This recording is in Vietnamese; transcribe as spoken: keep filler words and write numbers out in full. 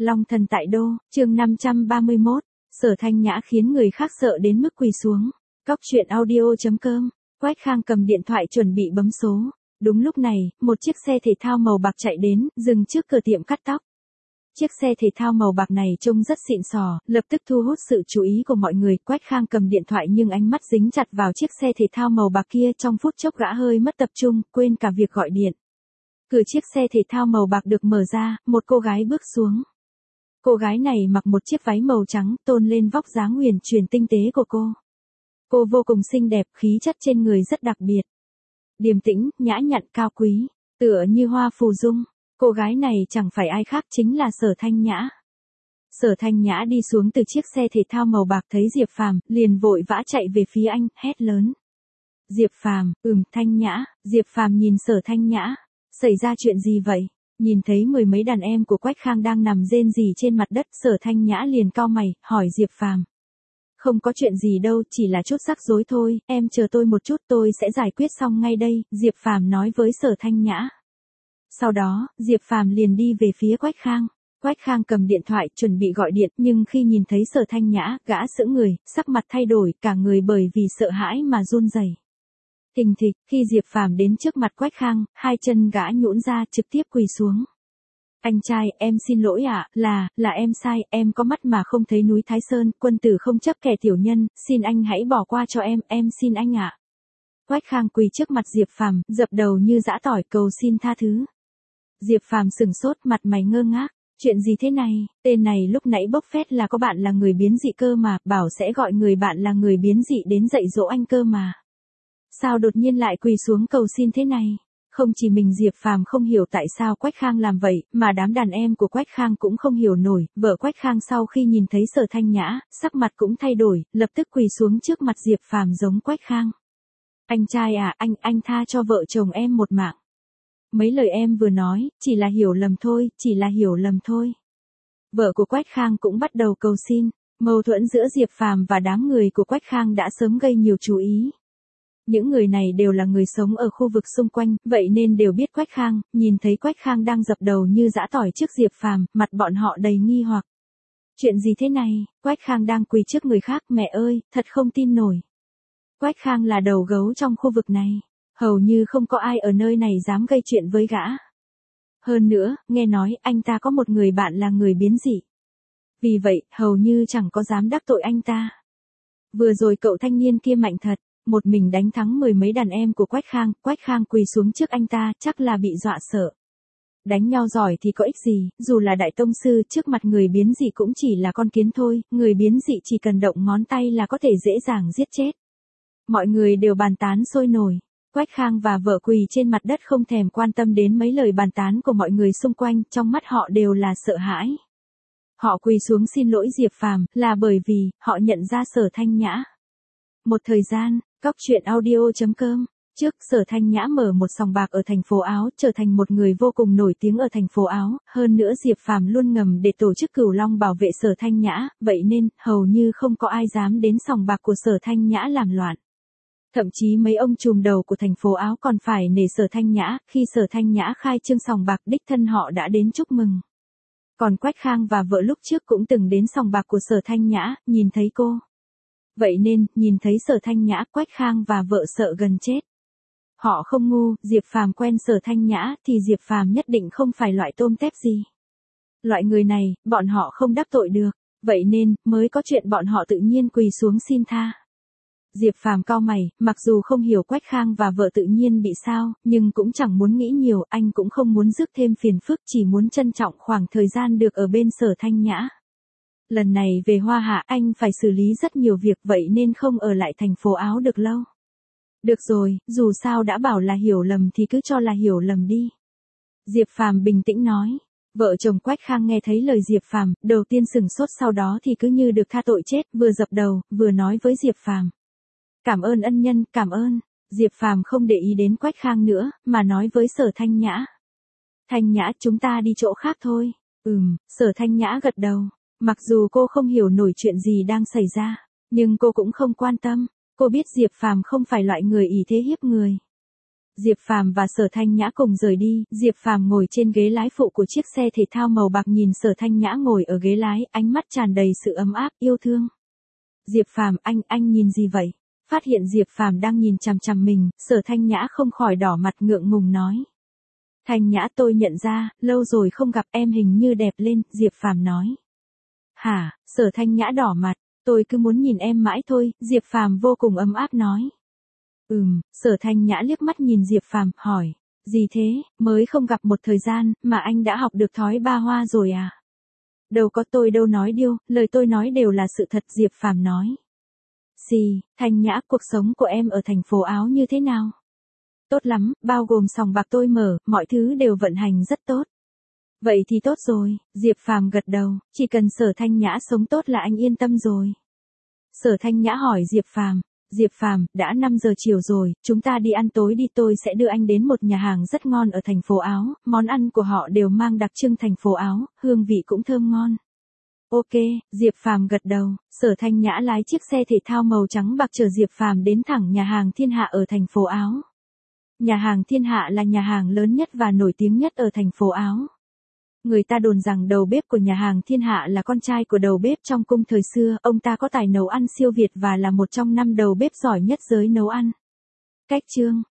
Long thần tại đô, chương năm trăm ba mươi mốt, Sở Thanh Nhã khiến người khác sợ đến mức quỳ xuống. Cóc truyện audio chấm com, Quách Khang cầm điện thoại chuẩn bị bấm số. Đúng lúc này, một chiếc xe thể thao màu bạc chạy đến, dừng trước cửa tiệm cắt tóc. Chiếc xe thể thao màu bạc này trông rất xịn sò, lập tức thu hút sự chú ý của mọi người. Quách Khang cầm điện thoại nhưng ánh mắt dính chặt vào chiếc xe thể thao màu bạc kia, trong phút chốc gã hơi mất tập trung, quên cả việc gọi điện. Cửa chiếc xe thể thao màu bạc được mở ra, một cô gái bước xuống. Cô gái này mặc một chiếc váy màu trắng, tôn lên vóc dáng huyền chuyển tinh tế của cô. Cô vô cùng xinh đẹp, khí chất trên người rất đặc biệt. Điềm tĩnh, nhã nhặn, cao quý, tựa như hoa phù dung. Cô gái này chẳng phải ai khác chính là Sở Thanh Nhã. Sở Thanh Nhã đi xuống từ chiếc xe thể thao màu bạc, thấy Diệp Phàm, liền vội vã chạy về phía anh, hét lớn. Diệp Phàm, ừm, Thanh Nhã. Diệp Phàm nhìn Sở Thanh Nhã. Xảy ra chuyện gì vậy? Nhìn thấy mười mấy đàn em của Quách Khang đang nằm rên rỉ trên mặt đất, Sở Thanh Nhã liền cau mày, hỏi Diệp Phàm. Không có chuyện gì đâu, chỉ là chút rắc rối thôi, em chờ tôi một chút, tôi sẽ giải quyết xong ngay đây, Diệp Phàm nói với Sở Thanh Nhã. Sau đó, Diệp Phàm liền đi về phía Quách Khang. Quách Khang cầm điện thoại chuẩn bị gọi điện, nhưng khi nhìn thấy Sở Thanh Nhã, gã sững người, sắc mặt thay đổi, cả người bởi vì sợ hãi mà run rẩy. Thình thịch, khi Diệp Phàm đến trước mặt Quách Khang, hai chân gã nhũn ra, trực tiếp quỳ xuống. Anh trai, em xin lỗi ạ, à, là, là em sai, em có mắt mà không thấy núi Thái Sơn, quân tử không chấp kẻ tiểu nhân, xin anh hãy bỏ qua cho em, em xin anh ạ. À. Quách Khang quỳ trước mặt Diệp Phàm, dập đầu như giã tỏi cầu xin tha thứ. Diệp Phàm sừng sốt, mặt mày ngơ ngác. Chuyện gì thế này, tên này lúc nãy bốc phét là có bạn là người biến dị cơ mà, bảo sẽ gọi người bạn là người biến dị đến dạy dỗ anh cơ mà. Sao đột nhiên lại quỳ xuống cầu xin thế này? Không chỉ mình Diệp Phàm không hiểu tại sao Quách Khang làm vậy, mà đám đàn em của Quách Khang cũng không hiểu nổi. Vợ Quách Khang sau khi nhìn thấy Sở Thanh Nhã, sắc mặt cũng thay đổi, lập tức quỳ xuống trước mặt Diệp Phàm giống Quách Khang. Anh trai à, anh, anh tha cho vợ chồng em một mạng. Mấy lời em vừa nói, chỉ là hiểu lầm thôi, chỉ là hiểu lầm thôi. Vợ của Quách Khang cũng bắt đầu cầu xin. Mâu thuẫn giữa Diệp Phàm và đám người của Quách Khang đã sớm gây nhiều chú ý. Những người này đều là người sống ở khu vực xung quanh, vậy nên đều biết Quách Khang. Nhìn thấy Quách Khang đang dập đầu như giã tỏi trước Diệp Phàm, mặt bọn họ đầy nghi hoặc. Chuyện gì thế này? Quách Khang đang quỳ trước người khác, mẹ ơi, thật không tin nổi. Quách Khang là đầu gấu trong khu vực này. Hầu như không có ai ở nơi này dám gây chuyện với gã. Hơn nữa, nghe nói anh ta có một người bạn là người biến dị. Vì vậy, hầu như chẳng có dám đắc tội anh ta. Vừa rồi cậu thanh niên kia mạnh thật, một mình đánh thắng mười mấy đàn em của Quách Khang. Quách Khang quỳ xuống trước anh ta, chắc là bị dọa sợ. Đánh nhau giỏi thì có ích gì, dù là đại tông sư, trước mặt người biến dị cũng chỉ là con kiến thôi, người biến dị chỉ cần động ngón tay là có thể dễ dàng giết chết. Mọi người đều bàn tán sôi nổi. Quách Khang và vợ quỳ trên mặt đất không thèm quan tâm đến mấy lời bàn tán của mọi người xung quanh, trong mắt họ đều là sợ hãi. Họ quỳ xuống xin lỗi Diệp Phàm, là bởi vì, họ nhận ra Sở Thanh Nhã. Một thời gian, Cóc truyện audio chấm com, trước Sở Thanh Nhã mở một sòng bạc ở thành phố Áo, trở thành một người vô cùng nổi tiếng ở thành phố Áo, hơn nữa Diệp Phàm luôn ngầm để tổ chức Cửu Long bảo vệ Sở Thanh Nhã, vậy nên, hầu như không có ai dám đến sòng bạc của Sở Thanh Nhã làm loạn. Thậm chí mấy ông trùm đầu của thành phố Áo còn phải nể Sở Thanh Nhã, khi Sở Thanh Nhã khai trương sòng bạc đích thân họ đã đến chúc mừng. Còn Quách Khang và vợ lúc trước cũng từng đến sòng bạc của Sở Thanh Nhã, nhìn thấy cô. Vậy nên, nhìn thấy Sở Thanh Nhã, Quách Khang và vợ sợ gần chết. Họ không ngu, Diệp Phàm quen Sở Thanh Nhã thì Diệp Phàm nhất định không phải loại tôm tép gì. Loại người này, bọn họ không đắc tội được, vậy nên, mới có chuyện bọn họ tự nhiên quỳ xuống xin tha. Diệp Phàm cau mày, mặc dù không hiểu Quách Khang và vợ tự nhiên bị sao, nhưng cũng chẳng muốn nghĩ nhiều, anh cũng không muốn rước thêm phiền phức, chỉ muốn trân trọng khoảng thời gian được ở bên Sở Thanh Nhã. Lần này về Hoa Hạ anh phải xử lý rất nhiều việc, vậy nên không ở lại thành phố Áo được lâu. Được rồi, dù sao đã bảo là hiểu lầm thì cứ cho là hiểu lầm đi. Diệp Phàm bình tĩnh nói. Vợ chồng Quách Khang nghe thấy lời Diệp Phàm, đầu tiên sừng sốt, sau đó thì cứ như được tha tội chết, vừa dập đầu, vừa nói với Diệp Phàm. Cảm ơn ân nhân, cảm ơn. Diệp Phàm không để ý đến Quách Khang nữa, mà nói với Sở Thanh Nhã. Thanh Nhã, chúng ta đi chỗ khác thôi. Ừm, Sở Thanh Nhã gật đầu. Mặc dù cô không hiểu nổi chuyện gì đang xảy ra, nhưng cô cũng không quan tâm. Cô biết Diệp Phàm không phải loại người ỷ thế hiếp người. Diệp Phàm và Sở Thanh Nhã cùng rời đi, Diệp Phàm ngồi trên ghế lái phụ của chiếc xe thể thao màu bạc nhìn Sở Thanh Nhã ngồi ở ghế lái, ánh mắt tràn đầy sự ấm áp, yêu thương. Diệp Phàm, anh, anh nhìn gì vậy? Phát hiện Diệp Phàm đang nhìn chằm chằm mình, Sở Thanh Nhã không khỏi đỏ mặt ngượng ngùng nói. Thanh Nhã, tôi nhận ra, lâu rồi không gặp em hình như đẹp lên, Diệp Phàm nói. Hả? Sở Thanh Nhã đỏ mặt, tôi cứ muốn nhìn em mãi thôi, Diệp Phàm vô cùng ấm áp nói. Ừm, Sở Thanh Nhã liếc mắt nhìn Diệp Phàm, hỏi. Gì thế, mới không gặp một thời gian, mà anh đã học được thói ba hoa rồi à? Đâu có, tôi đâu nói điêu, lời tôi nói đều là sự thật, Diệp Phàm nói. Xì, Thanh Nhã, cuộc sống của em ở thành phố Áo như thế nào? Tốt lắm, bao gồm sòng bạc tôi mở, mọi thứ đều vận hành rất tốt. Vậy thì tốt rồi, Diệp Phàm gật đầu, chỉ cần Sở Thanh Nhã sống tốt là anh yên tâm rồi. Sở Thanh Nhã hỏi Diệp Phàm, Diệp Phàm, đã năm giờ chiều rồi, chúng ta đi ăn tối đi, tôi sẽ đưa anh đến một nhà hàng rất ngon ở thành phố Áo, món ăn của họ đều mang đặc trưng thành phố Áo, hương vị cũng thơm ngon. Ok, Diệp Phàm gật đầu, Sở Thanh Nhã lái chiếc xe thể thao màu trắng bạc chở Diệp Phàm đến thẳng nhà hàng Thiên Hạ ở thành phố Áo. Nhà hàng Thiên Hạ là nhà hàng lớn nhất và nổi tiếng nhất ở thành phố Áo. Người ta đồn rằng đầu bếp của nhà hàng Thiên Hạ là con trai của đầu bếp trong cung thời xưa, ông ta có tài nấu ăn siêu việt và là một trong năm đầu bếp giỏi nhất giới nấu ăn. Cách chương